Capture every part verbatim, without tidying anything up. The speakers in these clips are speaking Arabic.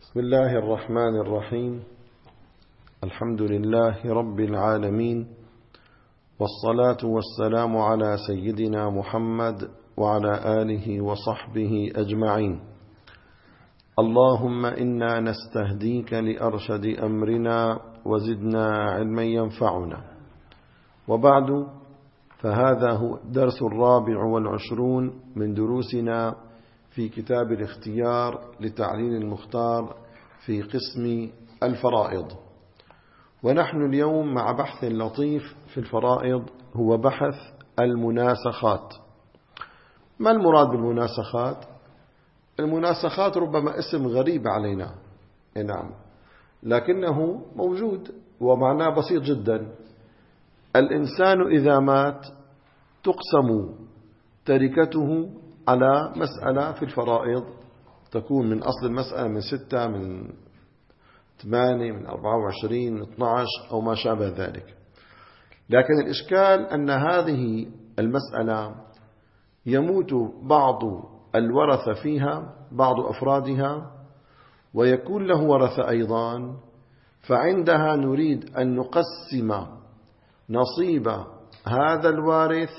بسم الله الرحمن الرحيم. الحمد لله رب العالمين، والصلاة والسلام على سيدنا محمد وعلى آله وصحبه أجمعين. اللهم إنا نستهديك لأرشد أمرنا وزدنا علما ينفعنا. وبعد، فهذا هو الدرس الرابع والعشرون من دروسنا في كتاب الاختيار لتعليل المختار في قسم الفرائض. ونحن اليوم مع بحث لطيف في الفرائض، هو بحث المناسخات. ما المراد بالمناسخات؟ المناسخات ربما اسم غريب علينا، نعم، لكنه موجود ومعناه بسيط جدا. الإنسان إذا مات تقسم تركته على مسألة في الفرائض، تكون من أصل المسألة من ستة، من ثمانية، من أربعة وعشرين، من اثنى عشر أو ما شابه ذلك. لكن الإشكال أن هذه المسألة يموت بعض الورثة فيها، بعض أفرادها، ويكون له ورثة أيضا، فعندها نريد أن نقسم نصيب هذا الوارث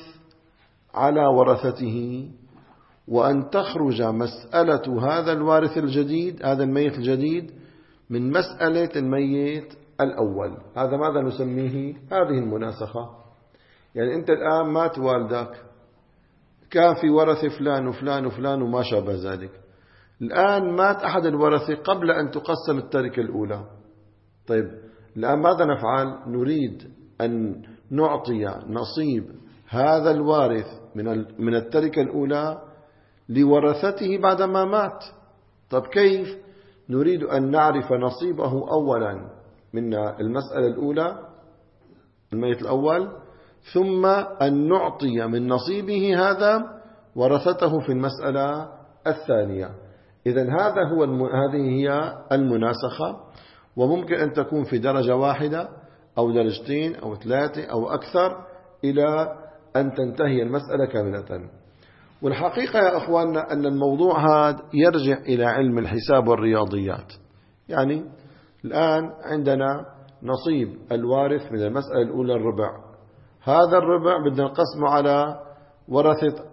على ورثته، وأن تخرج مسألة هذا الوارث الجديد، هذا الميت الجديد، من مسألة الميت الأول. هذا ماذا نسميه؟ هذه المناسخة. يعني أنت الآن مات والدك، كان في ورثة فلان وفلان وفلان وما شابه ذلك. الآن مات أحد الورثة قبل أن تقسم التركة الأولى. طيب الآن ماذا نفعل؟ نريد أن نعطي نصيب هذا الوارث من من التركة الأولى لورثته بعدما مات. طب كيف؟ نريد أن نعرف نصيبه أولا من المسألة الأولى، الميت الأول، ثم أن نعطي من نصيبه هذا ورثته في المسألة الثانية. إذن هذا هو الم... هذه هي المناسخة، وممكن أن تكون في درجة واحدة أو درجتين أو ثلاثة أو أكثر إلى أن تنتهي المسألة كاملة. والحقيقة يا أخواننا أن الموضوع هذا يرجع إلى علم الحساب والرياضيات. يعني الآن عندنا نصيب الوارث من المسألة الأولى الربع، هذا الربع بدنا نقسمه على ورثة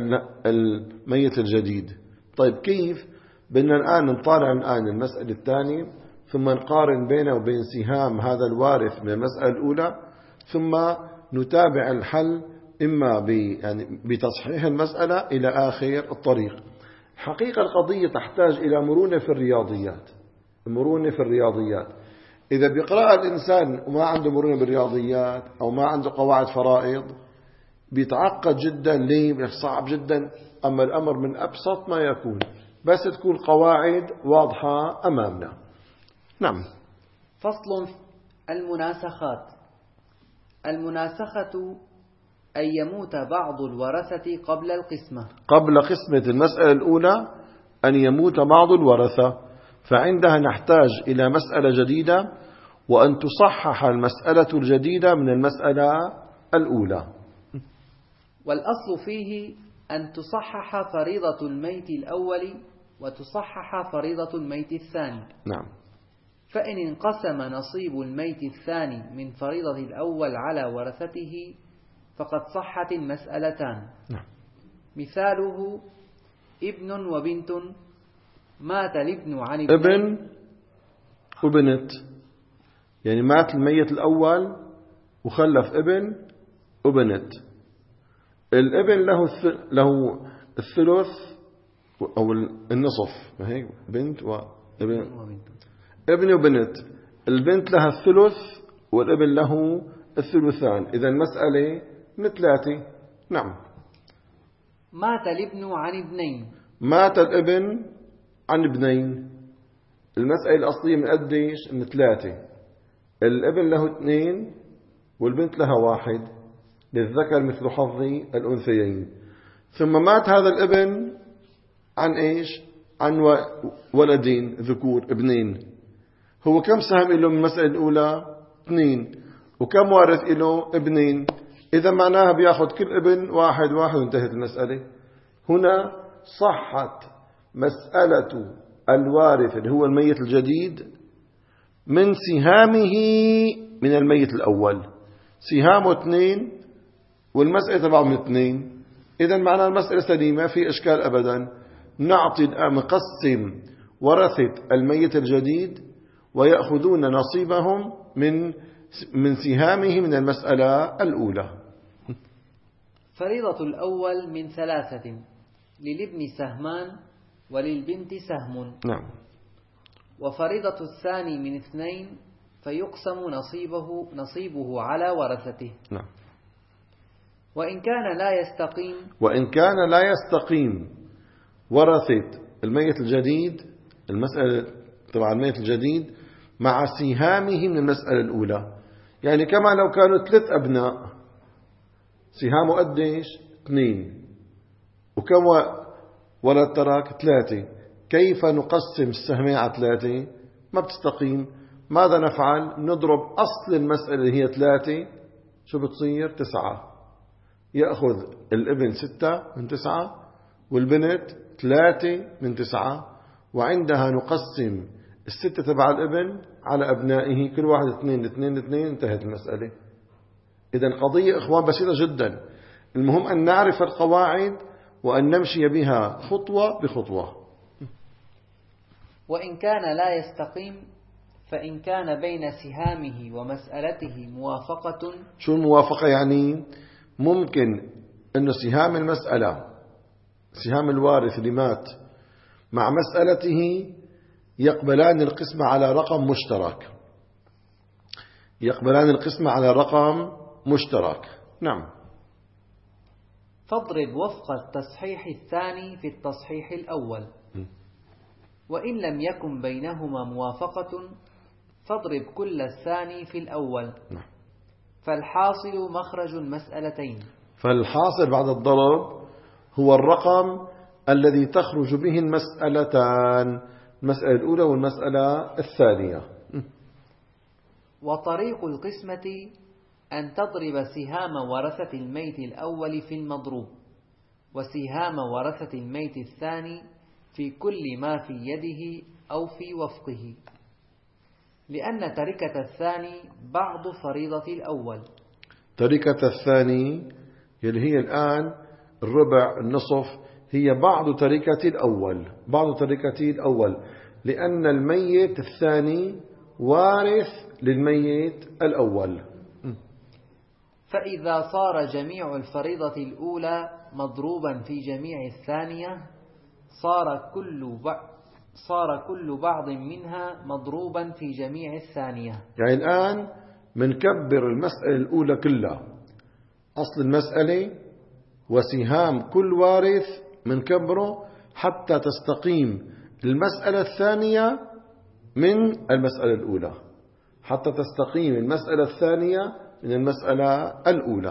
الميت الجديد. طيب كيف؟ بدنا الآن نطالع الآن المسألة الثانية، ثم نقارن بينه وبين سهام هذا الوارث من المسألة الأولى، ثم نتابع الحل إما يعني بتصحيح المسألة إلى آخر الطريق. حقيقة القضية تحتاج إلى مرونة في الرياضيات. مرونة في الرياضيات إذا بيقرأ الإنسان وما عنده مرونة بالرياضيات أو ما عنده قواعد فرائض بيتعقد جدا. ليه؟ صعب جدا. أما الأمر من أبسط ما يكون، بس تكون قواعد واضحة أمامنا. نعم. فصل: المناسخات. المناسخة أن يموت بعض الورثة قبل القسمة. قبل قسمة المسألة الأولى أن يموت بعض الورثة، فعندها نحتاج إلى مسألة جديدة، وأن تصحح المسألة الجديدة من المسألة الأولى. والأصل فيه أن تصحح فريضة الميت الأول وتصحح فريضة الميت الثاني. نعم. فإن انقسم نصيب الميت الثاني من فريضة الأول على ورثته فقد صحت المسألتان. نعم. مثاله: ابن وبنت، مات الابن عن ابن ابن وبنت. يعني مات الميت الأول وخلف ابن وبنت. الابن له له الثلث أو النصف، ما هيك؟ بنت وابن، ابن وبنت. البنت لها الثلث والابن له الثلثان. إذا المسألة من ثلاثة. نعم. مات الابن عن ابنين. مات الابن عن ابنين. المسألة الأصلية من قديش؟ من ثلاثة. الابن له اثنين والبنت لها واحد، للذكر مثل حظ الأنثيين. ثم مات هذا الابن عن إيش؟ عن ولدين ذكور، ابنين. هو كم سهم له من المسألة الأولى؟ اثنين. وكم وارث له؟ ابنين. إذا معناها بياخذ كل ابن واحد واحد وانتهت المسألة. هنا صحت مسألة الوارث اللي هو الميت الجديد من سهامه من الميت الأول. سهامه اثنين والمسألة تبعهم اثنين، إذا معنى المسألة سليمة، ما في إشكال أبدا. نعطي الآن نقسم ورثة الميت الجديد ويأخذون نصيبهم من من سهامه من المسألة الأولى. فريضة الأول من ثلاثة، للابن سهمان وللبنت سهم. نعم. وفريضة الثاني من اثنين، فيقسم نصيبه نصيبه على ورثته. نعم. وإن كان لا يستقيم وإن كان لا يستقيم ورثة الميت الجديد، المسألة تبع الميت الجديد مع سهامه من المسألة الأولى. يعني كما لو كانوا ثلاث أبناء، سهامه قديش؟ اثنين، وكم ولد ترك؟ ثلاثة. كيف نقسم السهمين على ثلاثة؟ ما بتستقيم. ماذا نفعل؟ نضرب أصل المسألة اللي هي ثلاثة، شو بتصير؟ تسعة. يأخذ الابن ستة من تسعة والبنت ثلاثة من تسعة، وعندها نقسم الستة تبع الابن على أبنائه، كل واحد اثنين اثنين اثنين، انتهت المسألة. إذن قضية إخوان بسيطة جدا. المهم أن نعرف القواعد وأن نمشي بها خطوة بخطوة. وإن كان لا يستقيم، فإن كان بين سهامه ومسألته موافقة. شو الموافقة يعني؟ ممكن أنه سهام المسألة، سهام الوارث اللي مات مع مسألته يقبلان القسمة على رقم مشترك، يقبلان القسمة على رقم مشترك. نعم. فاضرب وفق التصحيح الثاني في التصحيح الأول، وإن لم يكن بينهما موافقة فاضرب كل الثاني في الأول. فالحاصل مخرج المسألتين. فالحاصل بعد الضرب هو الرقم الذي تخرج به المسألتان، المسألة الأولى والمسألة الثانية. وطريق القسمة أن تضرب سهام ورثة الميت الأول في المضروب، وسهام ورثة الميت الثاني في كل ما في يده أو في وفقه، لأن تركة الثاني بعض فريضة الأول. تركة الثاني اللي هي الآن الربع النصف هي بعض تركة الأول، بعض تركة الأول، لأن الميت الثاني وارث للميت الأول. فإذا صار جميع الفريضة الأولى مضروبا في جميع الثانية، صار كل صار كل بعض منها مضروبا في جميع الثانية. يعني الآن منكبر المسألة الأولى كلها، أصل المسألة وسهام كل وارث منكبره حتى تستقيم المسألة الثانية من المسألة الأولى، حتى تستقيم المسألة الثانية من المسألة الأولى.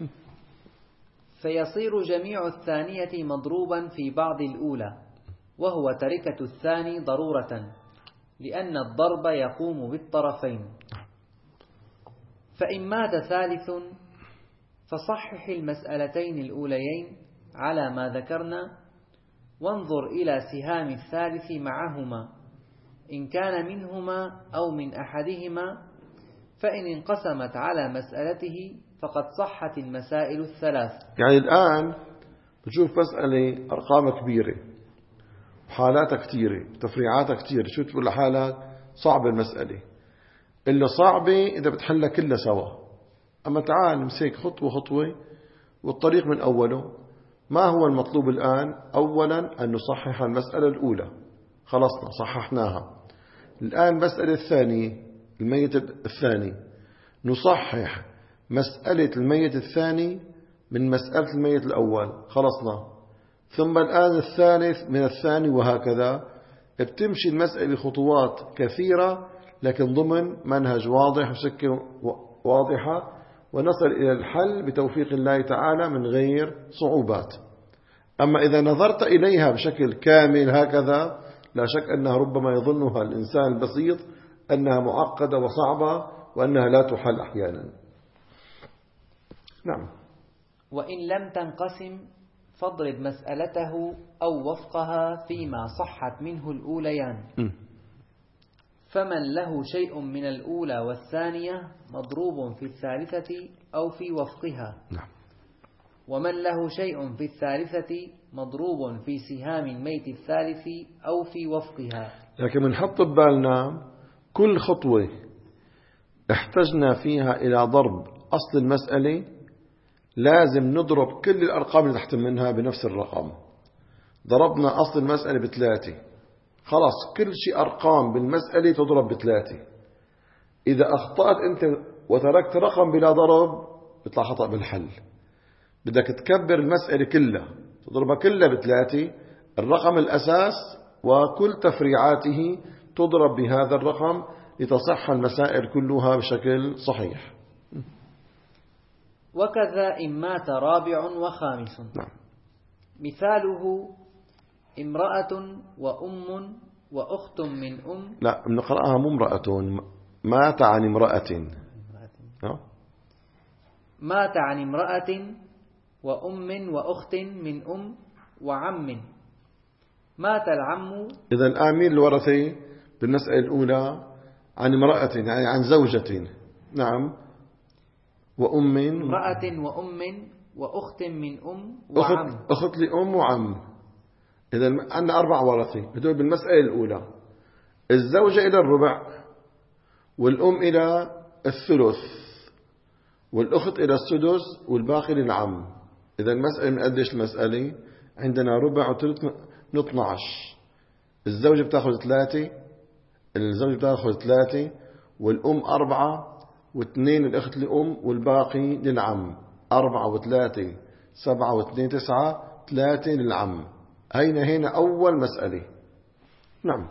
فيصير جميع الثانية مضروبا في بعض الأولى، وهو تركة الثاني ضرورة، لأن الضرب يقوم بالطرفين. فإن مات ثالث فصحح المسألتين الأوليين على ما ذكرنا، وانظر إلى سهام الثالث معهما إن كان منهما أو من أحدهما، فإن انقسمت على مسألته فقد صحت المسائل الثلاث. يعني الآن بتشوف مسألة أرقام كبيرة وحالات كثيرة تفريعات كثيرة، شو تقول لحالك صعبة المسألة، اللي صعبة إذا بتحلها كلها سوا. أما تعال نمسك خطوة خطوة والطريق من أوله. ما هو المطلوب الآن؟ أولا أن نصحح المسألة الأولى، خلصنا صححناها. الآن مسألة الثانية، الميت الثاني، نصحح مسألة الميت الثاني من مسألة الميت الأول، خلصنا. ثم الآن الثالث من الثاني، وهكذا بتمشي المسألة خطوات كثيرة لكن ضمن منهج واضح وسكة واضحة، ونصل إلى الحل بتوفيق الله تعالى من غير صعوبات. أما إذا نظرت إليها بشكل كامل هكذا، لا شك أنها ربما يظنها الإنسان البسيط أنها معقدة وصعبة وأنها لا تحل أحيانا. نعم. وإن لم تنقسم فاضرب مسألته أو وفقها فيما صحت منه الأوليان. فمن له شيء من الأولى والثانية مضروب في الثالثة أو في وفقها. ومن له شيء في الثالثة مضروب في سهام الميت الثالث أو في وفقها. لكن بنحط ببالنا كل خطوة احتجنا فيها إلى ضرب أصل المسألة لازم نضرب كل الأرقام اللي تحت منها بنفس الرقم. ضربنا أصل المسألة بثلاثة، خلاص كل شيء أرقام بالمسألة تضرب بثلاثة. إذا أخطأت أنت وتركت رقم بلا ضرب بيطلع خطأ بالحل. بدك تكبر المسألة كلها تضربها كلها بثلاثة، الرقم الأساس وكل تفريعاته تضرب بهذا الرقم لتصح المسائل كلها بشكل صحيح. وكذا إن مات رابع وخامس. نعم. مثاله امرأة وأم وأخت من أم. لا بنقرأها مو امرأة، مات عن امرأة. مات عن امرأة وأم وأخت من أم وعم. مات العم. إذا الآمين الورثة بالمسألة الأولى عن امرأة يعني عن زوجة. نعم. وأم امرأة وأم وأخت من أم وعم. أخت, أخت لأم وعم. إذا عندنا أربع ورثة هدول بالمسألة الأولى. الزوجة إلى الربع، والأم إلى الثلث، والأخت إلى السدس، والباقي للعم. إذا المسألة من قديش المسألة؟ عندنا ربع وثلث من اثني عشر. الزوجة بتاخذ ثلاثة، الزوجة بتاخذ ثلاثة، والأم أربعة، واثنين الأخت لأم، والباقي للعم. أربعة وثلاثة سبعة واثنين تسعة، ثلاثة للعم. هينا هنا أول مسألة. نعم.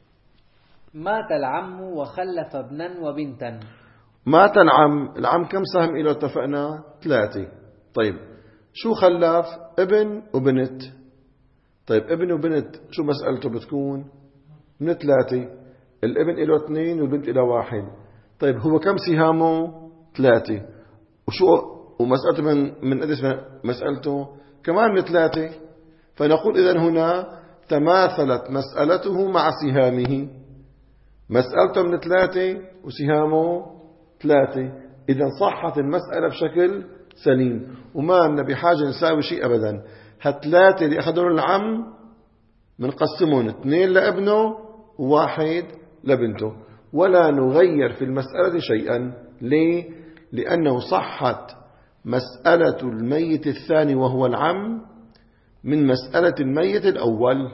مات العم وخلف ابنا وبنتا. مات العم، العم كم سهم إله اتفقنا؟ ثلاثة. طيب شو خلف؟ ابن وبنت. طيب ابن وبنت شو مسألته بتكون؟ من ثلاثة. الابن إله اثنين والبنت إله واحد. طيب هو كم سهامه؟ ثلاثة. وشو ومسألته من من قديش مسألته؟ كمان من ثلاثة. فنقول إذن هنا تماثلت مسألته مع سهامه. مسألته من ثلاثة وسهامه ثلاثة. إذن صحت المسألة بشكل سليم وما لنا بحاجة نساوي شيء أبدا. هالثلاثة اللي أخذوا العم منقسمون اثنين لابنه وواحد لبنته، ولا نغير في المسألة شيئا. ليه؟ لأنه صحت مسألة الميت الثاني وهو العم من مسألة الميت الأول.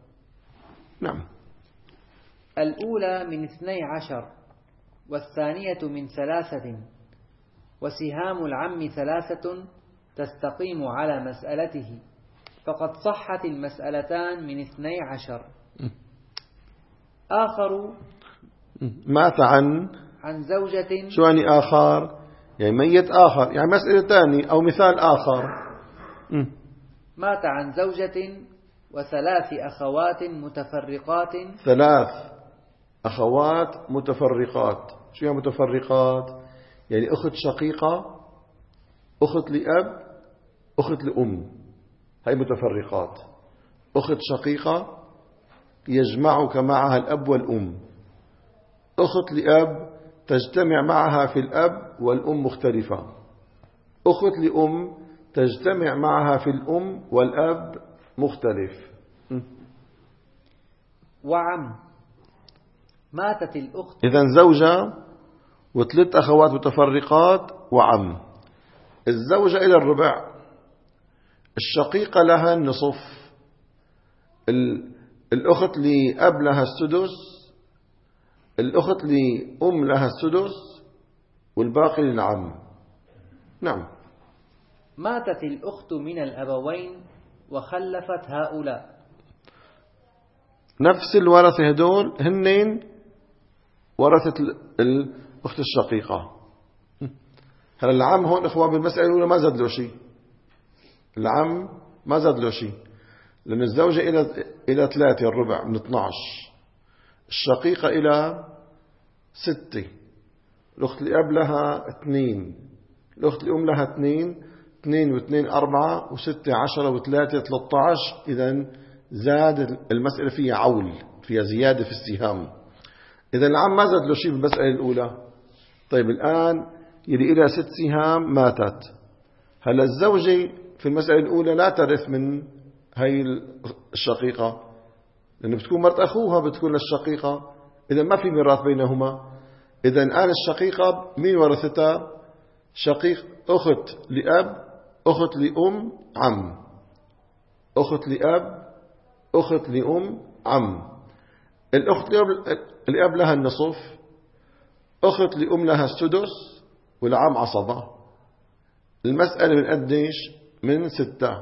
نعم. الأولى من اثني عشر والثانية من ثلاثة، وسهام العم ثلاثة تستقيم على مسألته، فقد صحت المسألتان من اثني عشر. آخر مات عن عن زوجة. شو يعني آخر؟ يعني ميت آخر، يعني مسألة ثانية أو مثال آخر. م. مات عن زوجة وثلاث أخوات متفرقات. ثلاث أخوات متفرقات. شو يعني متفرقات؟ يعني أخت شقيقة، أخت لأب، أخت لأم، هاي متفرقات. أخت شقيقة يجمعك معها الأب والأم. أخت لأب تجتمع معها في الأب والأم مختلفة. أخت لأم تجتمع معها في الأم والأب مختلف. وعم ماتت الأخت. إذن زوجة وثلاث أخوات متفرقات وعم. الزوجة إلى الربع، الشقيقة لها النصف، الأخت لأب لها السدس، الأخت لأم لها السدس، والباقي للعم. نعم. ماتت الأخت من الأبوين وخلفت هؤلاء. نفس الورثة هدول هنين ورثة الأخت الشقيقة. هل العم هون إخوان بالمسألة الأولى ما زاد له شيء؟ العم ما زاد له شيء، لأن الزوجة إلى إلى ثلاثة الربع من اثني عشر، الشقيقة إلى ستة، الأخت لأب لها اثنين، الأخت لأم لها اثنين، اثنين واثنين أربعة وستة عشرة وثلاثة ثلاثة عشر. إذن زاد المسألة فيها عول، فيها زيادة في السهام. إذن العم ما زاد له شيء بالمسألة الأولى. طيب الآن يلي إلى ست سهام ماتت. هلا الزوجة في المسألة الأولى لا ترث من هاي الشقيقة، لأنه بتكون مرت أخوها، بتكون للشقيقة. إذن ما في ميراث بينهما. إذن الآن الشقيقة مين ورثتها؟ شقيق أخت لأب، أخت لأم، عم. أخت لأب، أخت لأم، عم. الأخت لأب لها النصف، أخت لأم لها السدس، والعم عصبة. المسألة من قديش؟ من ستة.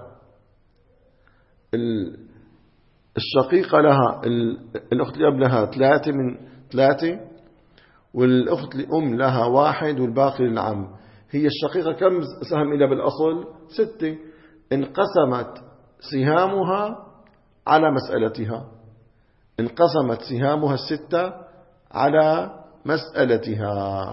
الشقيقة لها الأخت لأب لها ثلاثة من ثلاثة، والأخت لأم لها واحد والباقي للعم. هي الشقيقة كم سهم إلى بالأصل؟ ستة. انقسمت سهامها على مسألتها، انقسمت سهامها الستة على مسألتها.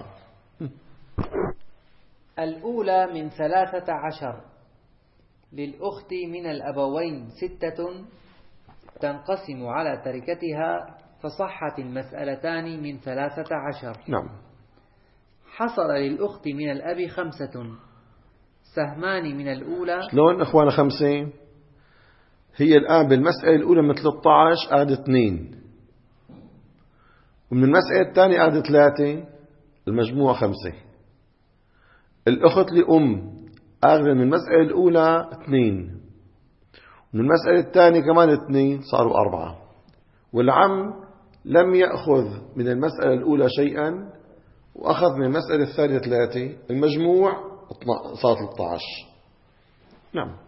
الأولى من ثلاثة عشر. للأخت من الأبوين ستة تنقسم على تركتها، فصحت المسألتان من ثلاثة عشر. نعم. حصل للأخت من الأب خمسة، سهمان من الأولى. شلون أخوانا خمسة؟ هي الآن بالمسألة الأولى من ثلاثة عشر قاعدة اثنين، ومن المسألة الثانية قاعدة ثلاثة، المجموع خمسة. الأخت لأم أغلى من المسألة الأولى اثنين، ومن المسألة الثانية كمان اثنين، صاروا أربعة. والعم لم يأخذ من المسألة الأولى شيئا وأخذ من المسألة الثانية ثلاثة، المجموع صار ثلاثة عشر. نعم.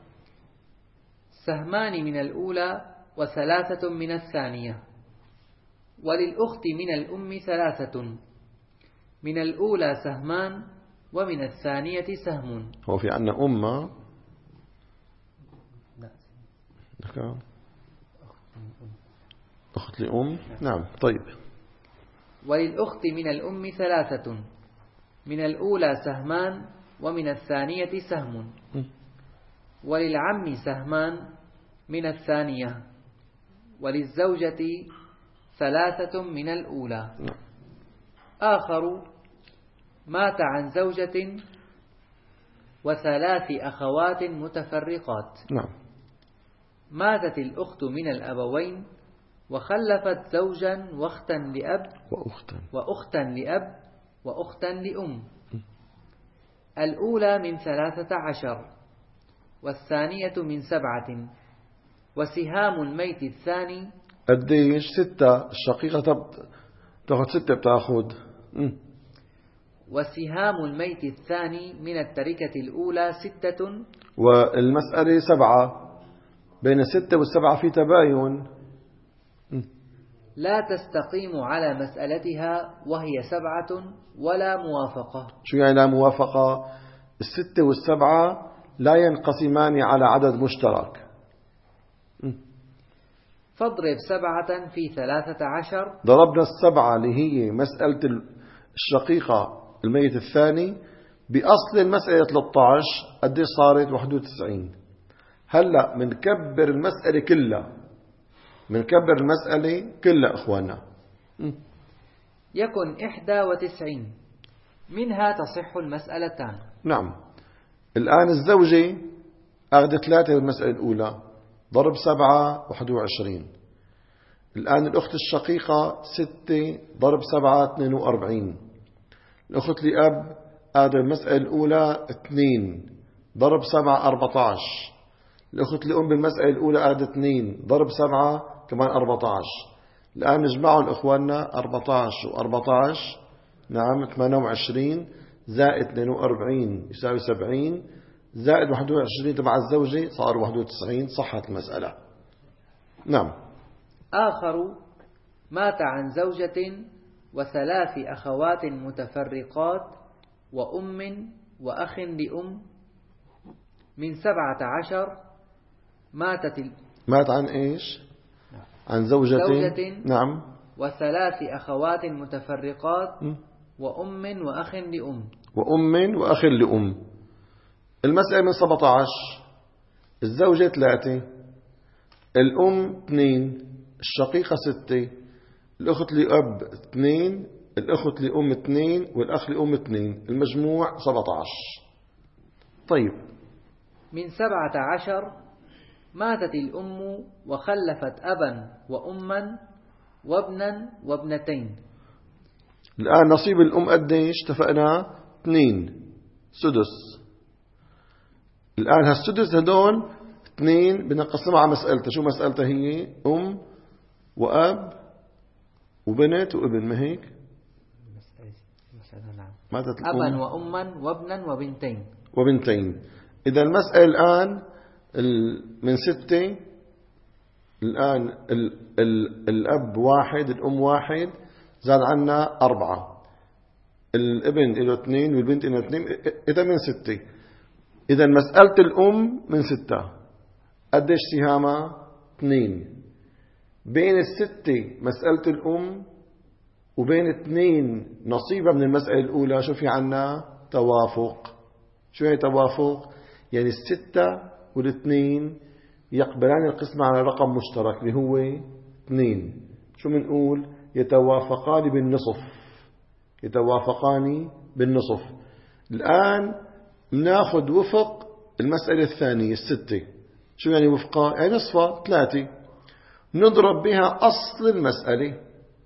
سهمان من الأولى وثلاثة من الثانية. وللأخت من الأم ثلاثة، من الأولى سهمان ومن الثانية سهم. هو في عنا أمة أخت لأم. نعم. طيب. وللأخت من الأم ثلاثة، من الأولى سهمان ومن الثانية سهم. وللعم سهمان من الثانية. وللزوجة ثلاثة من الأولى. آخر مات عن زوجة وثلاث أخوات متفرقات. نعم. ماتت الأخت من الأبوين وخلفت زوجا واختا لأب وأختا وأختا لأب وأختا لأم. الأولى من ثلاثة عشر والثانية من سبعة. وسهام الميت الثاني قديش؟ ستة. الشقيقة تأخذ ستة بتأخذ. وسهام الميت الثاني من التركة الأولى ستة. والمسألة سبعة، بين الستة والسبعة في تباين. لا تستقيم على مسألتها وهي سبعة ولا موافقة. شو يعني لا موافقة؟ الستة والسبعة لا ينقسمان على عدد مشترك. فاضرب سبعة في ثلاثة عشر. ضربنا السبعة اللي هي مسألة الشقيقة الميت الثاني بأصل المسألة ثلاثة عشر، قد صارت واحد وتسعين. هلأ منكبر المسألة كلها، منكبر المسألة كلها أخوانا. يكن إحدى وتسعين، منها تصح المسألتان. نعم. الآن الزوجة أخذ ثلاثة بالمسألة الأولى، ضرب سبعة واحد وعشرين. الآن الأخت الشقيقة ستة ضرب سبعة اثنين وأربعين. الأخت لأب أخذ المسألة الأولى اثنين ضرب سبعة أربعة عشر. الأخت لأم بالمسألة الأولى أخذ اثنين ضرب سبعة كمان أربعة عشر. الآن نجمعهم إخواننا، أربعة عشر وأربعة عشر نعم ثمانية وعشرين زائد اثنين وأربعين يساوي سبعين، زائد واحد وعشرين تبع الزوجة صار واحد وتسعين. صحت المسألة. نعم. آخر مات عن زوجة وثلاث أخوات متفرقات وأم وأخ لأم من سبعة عشر. ماتت ال... مات عن إيش؟ عن زوجة, زوجة نعم وثلاث أخوات متفرقات م. وأم وأخ لأم وأم وأخ لأم. المسألة من سبعة عشر، الزوجة ثلاثة، الأم اثنين، الشقيقة ستة، الأخت لأب اثنين، الأخت لأم اثنين، والأخ لأم اثنين، المجموع سبعة عشر. طيب، من سبعة عشر ماتت الأم وخلفت أبا وأما وابنا وابنتين. الآن نصيب الأم قديش؟ اتفقنا اثنين سدس. الآن هالسدس هدول اثنين بنقسمها على مسألتها. شو مسألتها هي؟ أم وأب وبنت وابن، ما هيك؟ ماتت الأم أبا وأما وابنا وبنتين وبنتين. إذا المسألة الآن من ستة، الآن ال ال الأب واحد، الأم واحد، زاد عنا أربعة، الابن له اثنين والبنت له اثنين، إذا من ستة. إذا مسألة الأم من ستة، قديش سهامها؟ اثنين. بين الستة مسألة الأم وبين اثنين نصيبها من المسألة الأولى شو في عنا؟ توافق. شو هي توافق؟ يعني الستة والاثنين يقبلان القسمة على رقم مشترك اللي هو اثنين. شو منقول؟ يتوافقان بالنصف. يتوافقان بالنصف. الآن ناخذ وفق المسألة الثانية الستة. شو يعني وفقها؟ يعني نصفها ثلاثة. نضرب بها أصل المسألة.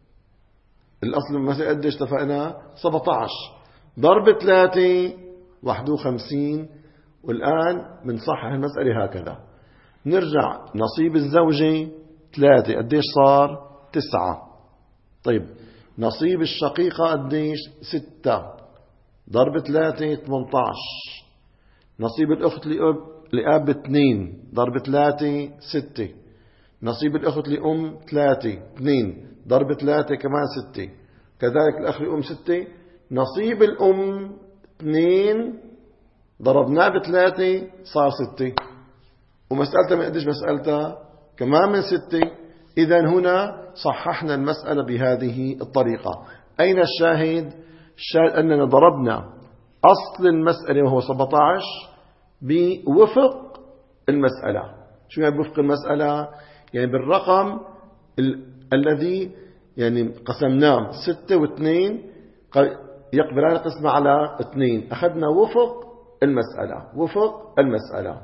الأصل المسألة قديش اتفقنا؟ سبعة عشر ضرب ثلاثة واحد وخمسين. والآن بنصحح المسألة هكذا. نرجع نصيب الزوجة ثلاثة، قديش صار؟ تسعة. طيب، نصيب الشقيقة قديش؟ ستة ضرب ثلاثة ثمانية عشر. نصيب الأخت لأب لأب اثنين ضرب ثلاثة ستة. نصيب الأخت لأم ثلاثة اثنين ضرب ثلاثة كمان ستة. كذلك الأخ لأم ستة. نصيب الأم اثنين ضربناه بثلاثة صار ستة. ومسألتها من قديش مسألتها؟ كمان من ستة. إذن هنا صححنا المسألة بهذه الطريقة. أين الشاهد؟ الشاهد أننا ضربنا أصل المسألة وهو سبعة عشر بوفق المسألة. شو يعني بوفق المسألة؟ يعني بالرقم ال الذي يعني قسمناه ستة واثنين يقبلان القسمة على اثنين. أخذنا وفق المسألة. وفق المسألة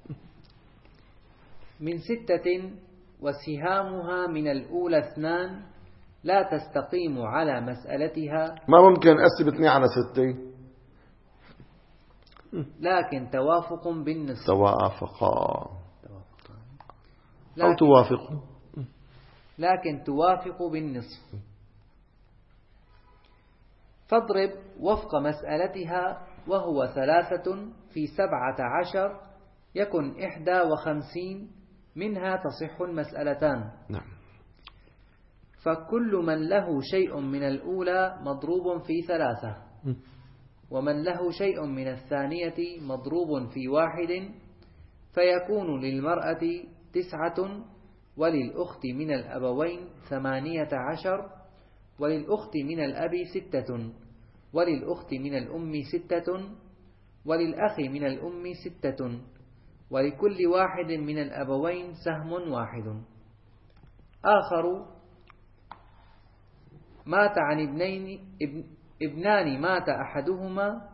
من ستة وسهامها من الأولى اثنان لا تستقيم على مسألتها. ما ممكن أقسم اثنين على ستة، لكن توافق بالنصف. توافقا لكن أو توافق، لكن توافق بالنصف. فاضرب وفق مسألتها وهو ثلاثة في سبعة عشر يكن إحدى وخمسين، منها تصح المسألتان. نعم. فكل من له شيء من الأولى مضروب في ثلاثة، ومن له شيء من الثانية مضروب في واحد، فيكون للمرأة تسعة، وللأخت من الأبوين ثمانية عشر، وللأخت من الأب ستة، وللأخت من الأم ستة، وللأخ من الأم ستة، ولكل واحد من الأبوين سهم واحد. آخر مات عن ابنين ابن ابنان مات أحدهما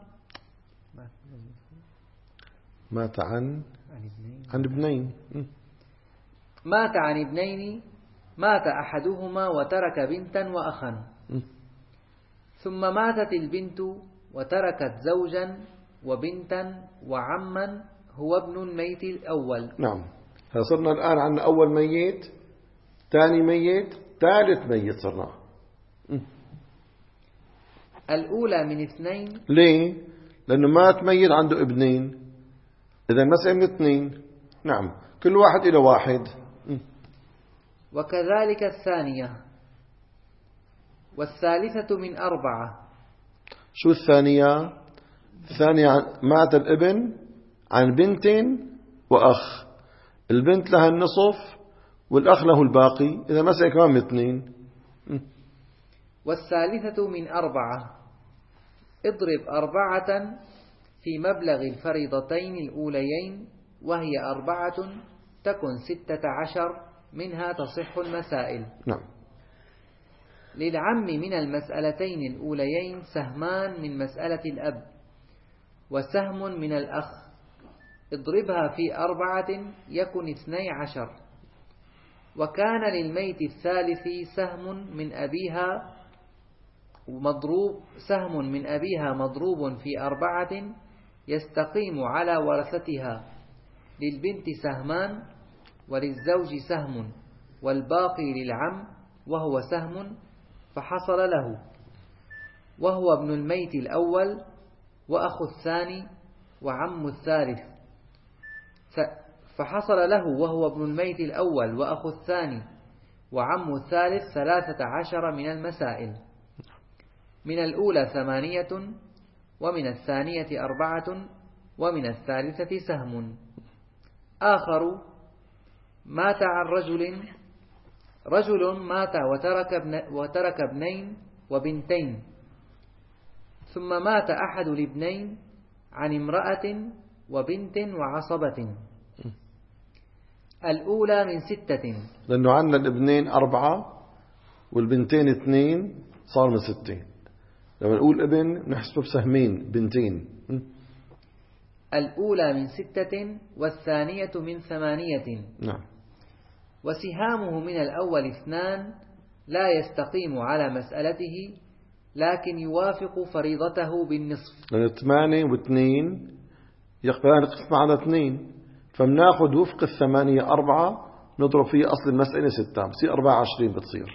مات عن عن ابنين مات عن ابنين مات أحدهما وترك بنتا وأخا، ثم ماتت البنت وتركت زوجا وبنتا وعما هو ابن الميت الأول. نعم. صرنا الآن عندنا أول ميت، ثاني ميت، ثالث ميت صرنا. الأولى من اثنين. ليه؟ لأنه مات ميت عنده ابنين، إذا مسألة من اثنين. نعم، كل واحد له واحد. وكذلك الثانية. والثالثة من أربعة. شو الثانية؟ الثانية مات الابن عن بنت وأخ، البنت لها النصف والأخ له الباقي، إذا مسألة كمان من اثنين. والثالثة من أربعة. اضرب أربعة في مبلغ الفريضتين الأوليين وهي أربعة تكن ستة عشر منها تصح المسائل. نعم. للعم من المسألتين الأوليين سهمان من مسألة الأب وسهم من الأخ، اضربها في أربعة يكن اثني عشر. وكان للميت الثالث سهم من أبيها مضروب سهم من أبيها مضروب في أربعة يستقيم على ورثتها، للبنت سهمان وللزوج سهم والباقي للعم وهو سهم، فحصل له وهو ابن الميت الأول وأخو الثاني وعم الثالث، فحصل له وهو ابن الميت الأول وأخو الثاني وعم الثالث ثلاثة عشر من المسائل. من الأولى ثمانية ومن الثانية أربعة ومن الثالثة سهم. آخر مات عن رجل رجل مات وترك, ابن وترك ابنين وبنتين، ثم مات أحد الابنين عن امرأة وبنت وعصبة. الأولى من ستة، لأنه عندنا الابنين أربعة والبنتين اثنين صار من ستين. لما نقول ابن نحسب بسهمين بنتين. الأولى من ستة والثانية من ثمانية. نعم. وسهامه من الأول اثنان لا يستقيم على مسألته، لكن يوافق فريضته بالنصف، لأن ثمانية واثنين يقبلان قسمة على اثنين، فمناخذ وفق الثمانية أربعة نضرب فيه أصل المسألة ستة بصير أربعة وعشرين بتصير.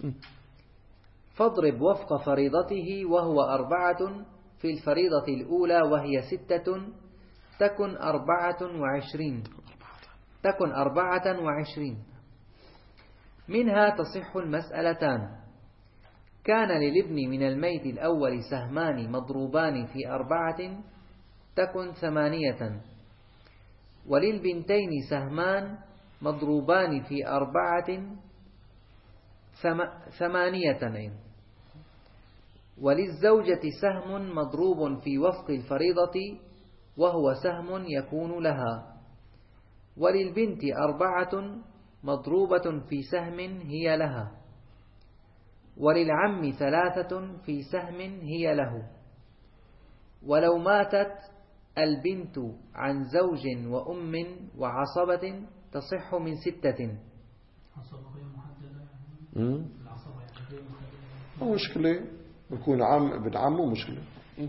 فاضرب وفق فريضته وهو أربعة في الفريضة الأولى وهي ستة تكن أربعة وعشرين تكن أربعة وعشرين. منها تصح المسألتان. كان للابن من الميت الأول سهمان مضروبان في أربعة تكن ثمانية، وللبنتين سهمان مضروبان في أربعة ثمانية، وللزوجة سهم مضروب في وفق الفريضة وهو سهم يكون لها، وللبنت أربعة مضروبة في سهم هي لها، وللعم ثلاثة في سهم هي له. ولو ماتت البنت عن زوج وأم وعصبة تصح من ستة. مشكلة بكون عم ابن عمه مشكلة.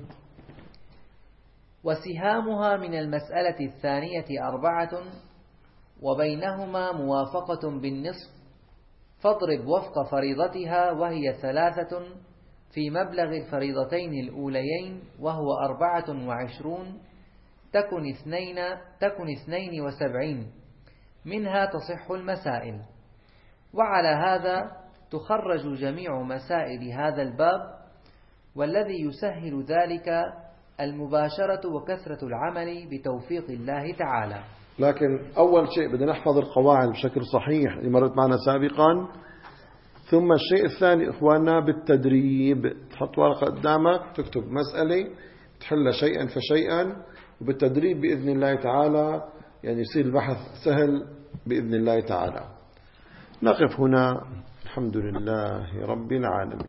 وسهامها من المسألة الثانية أربعة وبينهما موافقة بالنصف، فاضرب وفق فريضتها وهي ثلاثة في مبلغ الفريضتين الأوليين وهو أربعة وعشرون تكن اثنين تكن اثنين وسبعين. منها تصح المسائل. وعلى هذا تخرج جميع مسائل هذا الباب، والذي يسهل ذلك المباشرة وكثرة العمل بتوفيق الله تعالى. لكن أول شيء بدنا نحفظ القواعد بشكل صحيح اللي مرت معنا سابقا، ثم الشيء الثاني إخواننا بالتدريب. تحط ورقة قدامك تكتب مسألة تحل شيئا فشيئا، وبالتدريب بإذن الله تعالى يعني يصير البحث سهل بإذن الله تعالى. نقف هنا. الحمد لله رب العالمين.